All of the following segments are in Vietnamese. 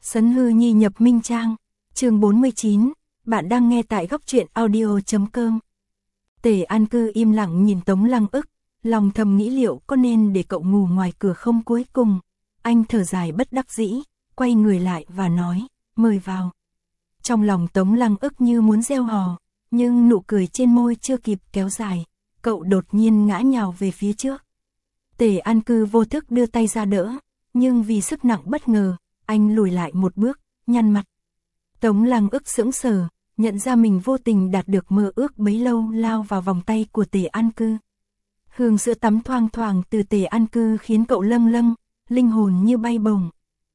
Sấn hư nhi nhập minh trang, chương 49, bạn đang nghe tại góc truyện audio.com. Tề An Cư im lặng nhìn Tống Lăng Ức, lòng thầm nghĩ liệu có nên để cậu ngủ ngoài cửa không. Cuối cùng, anh thở dài bất đắc dĩ, quay người lại và nói, mời vào. Trong lòng Tống Lăng Ức như muốn reo hò, nhưng nụ cười trên môi chưa kịp kéo dài, cậu đột nhiên ngã nhào về phía trước. Tề An Cư vô thức đưa tay ra đỡ, nhưng vì sức nặng bất ngờ, anh lùi lại một bước, nhăn mặt. Tống Lăng Ức sững sờ, nhận ra mình vô tình đạt được mơ ước bấy lâu, lao vào vòng tay của Tề An Cư. Hương sữa tắm thoang thoảng từ Tề An Cư khiến cậu lâng lâng, linh hồn như bay bổng.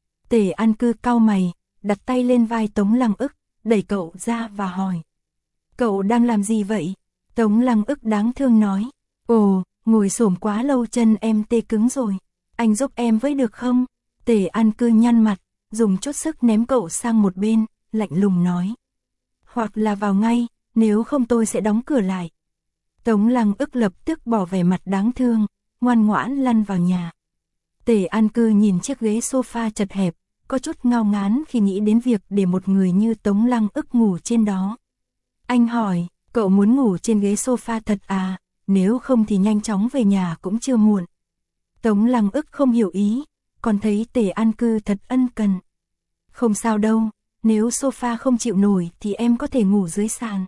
Tề An Cư cau mày, đặt tay lên vai Tống Lăng Ức, đẩy cậu ra và hỏi. Cậu đang làm gì vậy? Tống Lăng Ức đáng thương nói. Ồ, ngồi xổm quá lâu chân em tê cứng rồi. Anh giúp em với được không? Tề An Cư nhăn mặt, dùng chút sức ném cậu sang một bên, lạnh lùng nói. Hoặc là vào ngay, nếu không tôi sẽ đóng cửa lại. Tống Lăng Ức lập tức bỏ vẻ mặt đáng thương, ngoan ngoãn lăn vào nhà. Tề An Cư nhìn chiếc ghế sofa chật hẹp, có chút ngao ngán khi nghĩ đến việc để một người như Tống Lăng Ức ngủ trên đó. Anh hỏi, cậu muốn ngủ trên ghế sofa thật à, nếu không thì nhanh chóng về nhà cũng chưa muộn. Tống Lăng Ức không hiểu ý, còn thấy Tề An Cư thật ân cần. Không sao đâu, nếu sofa không chịu nổi thì em có thể ngủ dưới sàn.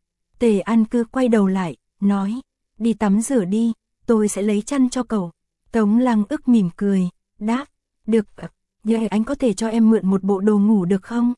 Tề An Cư quay đầu lại, nói, đi tắm rửa đi, tôi sẽ lấy chăn cho cậu. Tống Lăng Ức mỉm cười, đáp, được, vậy anh có thể cho em mượn một bộ đồ ngủ được không?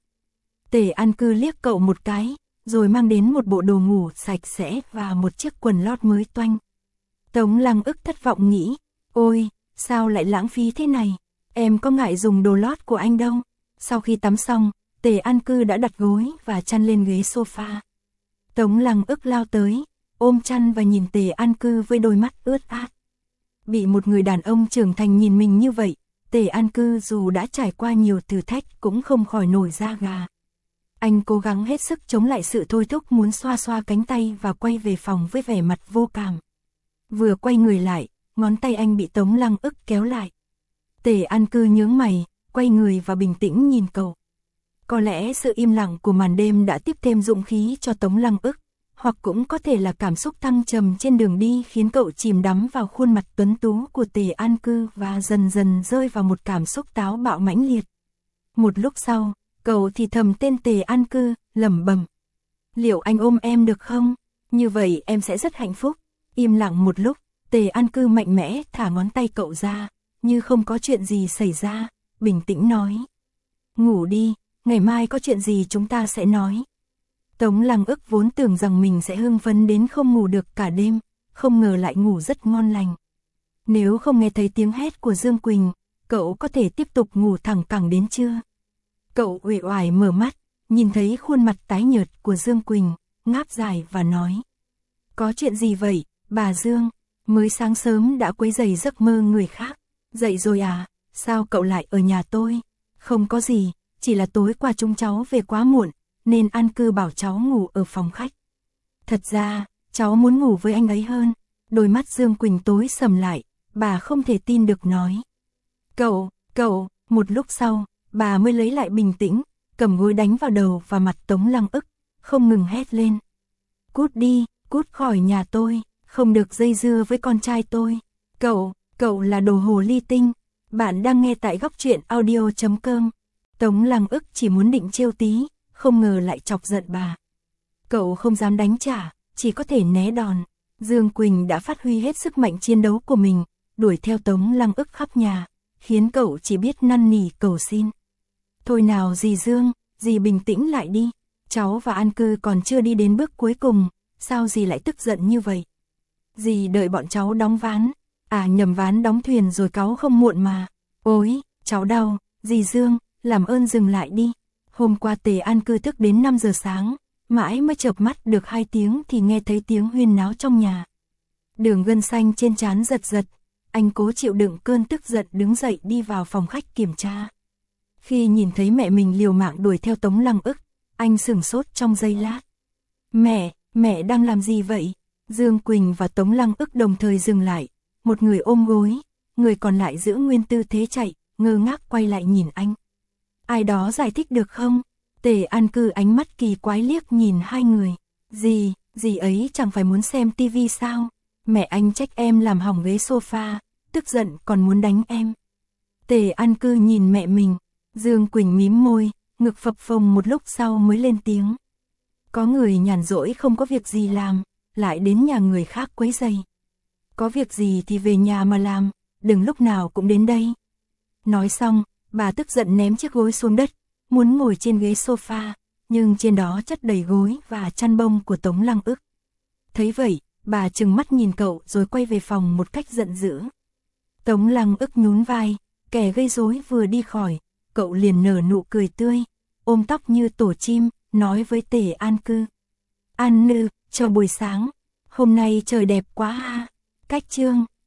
Tề An Cư liếc cậu một cái, rồi mang đến một bộ đồ ngủ sạch sẽ và một chiếc quần lót mới toanh. Tống Lăng Ức thất vọng nghĩ, ôi, sao lại lãng phí thế này, em có ngại dùng đồ lót của anh đâu. Sau khi tắm xong, Tề An Cư đã đặt gối và chăn lên ghế sofa. Tống Lăng Ức lao tới, ôm chăn và nhìn Tề An Cư với đôi mắt ướt át. Bị một người đàn ông trưởng thành nhìn mình như vậy, Tề An Cư dù đã trải qua nhiều thử thách cũng không khỏi nổi da gà. Anh cố gắng hết sức chống lại sự thôi thúc muốn xoa xoa cánh tay và quay về phòng với vẻ mặt vô cảm. Vừa quay người lại, ngón tay anh bị Tống Lăng Ức kéo lại. Tề An Cư nhướng mày, quay người và bình tĩnh nhìn cậu. Có lẽ sự im lặng của màn đêm đã tiếp thêm dũng khí cho Tống Lăng Ức, hoặc cũng có thể là cảm xúc thăng trầm trên đường đi khiến cậu chìm đắm vào khuôn mặt tuấn tú của Tề An Cư và dần dần rơi vào một cảm xúc táo bạo mãnh liệt. Một lúc sau, cậu thì thầm tên Tề An Cư, lẩm bẩm. Liệu anh ôm em được không? Như vậy em sẽ rất hạnh phúc. Im lặng một lúc, Tề An Cư mạnh mẽ thả ngón tay cậu ra, như không có chuyện gì xảy ra, bình tĩnh nói. Ngủ đi, ngày mai có chuyện gì chúng ta sẽ nói. Tống Lăng Ức vốn tưởng rằng mình sẽ hưng phấn đến không ngủ được cả đêm, không ngờ lại ngủ rất ngon lành. Nếu không nghe thấy tiếng hét của Dương Quỳnh, cậu có thể tiếp tục ngủ thẳng cẳng đến trưa. Cậu uể oải mở mắt, nhìn thấy khuôn mặt tái nhợt của Dương Quỳnh, ngáp dài và nói. Có chuyện gì vậy, bà Dương? Mới sáng sớm đã quấy rầy giấc mơ người khác. Dậy rồi à, sao cậu lại ở nhà tôi? Không có gì, chỉ là tối qua chúng cháu về quá muộn, nên An Cư bảo cháu ngủ ở phòng khách. Thật ra, cháu muốn ngủ với anh ấy hơn. Đôi mắt Dương Quỳnh tối sầm lại, bà không thể tin được nói. Cậu, một lúc sau, bà mới lấy lại bình tĩnh, cầm gối đánh vào đầu và mặt Tống Lăng Ức, không ngừng hét lên. Cút đi, cút khỏi nhà tôi, không được dây dưa với con trai tôi. Cậu là đồ hồ ly tinh. Bạn đang nghe tại góc truyện audio.com. Tống Lăng Ức chỉ muốn định trêu tí, không ngờ lại chọc giận bà. Cậu không dám đánh trả, chỉ có thể né đòn. Dương Quỳnh đã phát huy hết sức mạnh chiến đấu của mình, đuổi theo Tống Lăng Ức khắp nhà, khiến cậu chỉ biết năn nỉ cầu xin. Thôi nào dì Dương, dì bình tĩnh lại đi. Cháu và An Cư còn chưa đi đến bước cuối cùng, sao dì lại tức giận như vậy? Dì đợi bọn cháu đóng ván. À nhầm, ván đóng thuyền rồi cáu không muộn mà. Ôi, cháu đau, dì Dương, làm ơn dừng lại đi. Hôm qua Tề An Cư thức đến 5 giờ sáng, mãi mới chợp mắt được 2 tiếng thì nghe thấy tiếng huyên náo trong nhà. Đường gân xanh trên trán giật giật, anh cố chịu đựng cơn tức giận đứng dậy đi vào phòng khách kiểm tra. Khi nhìn thấy mẹ mình liều mạng đuổi theo Tống Lăng Ức, anh sửng sốt trong giây lát. Mẹ đang làm gì vậy? Dương Quỳnh và Tống Lăng Ức đồng thời dừng lại, một người ôm gối, người còn lại giữ nguyên tư thế chạy, ngơ ngác quay lại nhìn anh. Ai đó giải thích được không? Tề An Cư ánh mắt kỳ quái liếc nhìn hai người. Dì ấy chẳng phải muốn xem tivi sao? Mẹ anh trách em làm hỏng ghế sofa, tức giận còn muốn đánh em. Tề An Cư nhìn mẹ mình, Dương Quỳnh mím môi, ngực phập phồng một lúc sau mới lên tiếng. Có người nhàn rỗi không có việc gì làm, lại đến nhà người khác quấy rầy. Có việc gì thì về nhà mà làm, đừng lúc nào cũng đến đây. Nói xong, bà tức giận ném chiếc gối xuống đất, muốn ngồi trên ghế sofa, nhưng trên đó chất đầy gối và chăn bông của Tống Lăng Ức. Thấy vậy, bà trừng mắt nhìn cậu rồi quay về phòng một cách giận dữ. Tống Lăng Ức nhún vai, kẻ gây rối vừa đi khỏi, cậu liền nở nụ cười tươi, ôm tóc như tổ chim, nói với Tề An Cư. An Nư, cho buổi sáng, hôm nay trời đẹp quá ha. Cách chương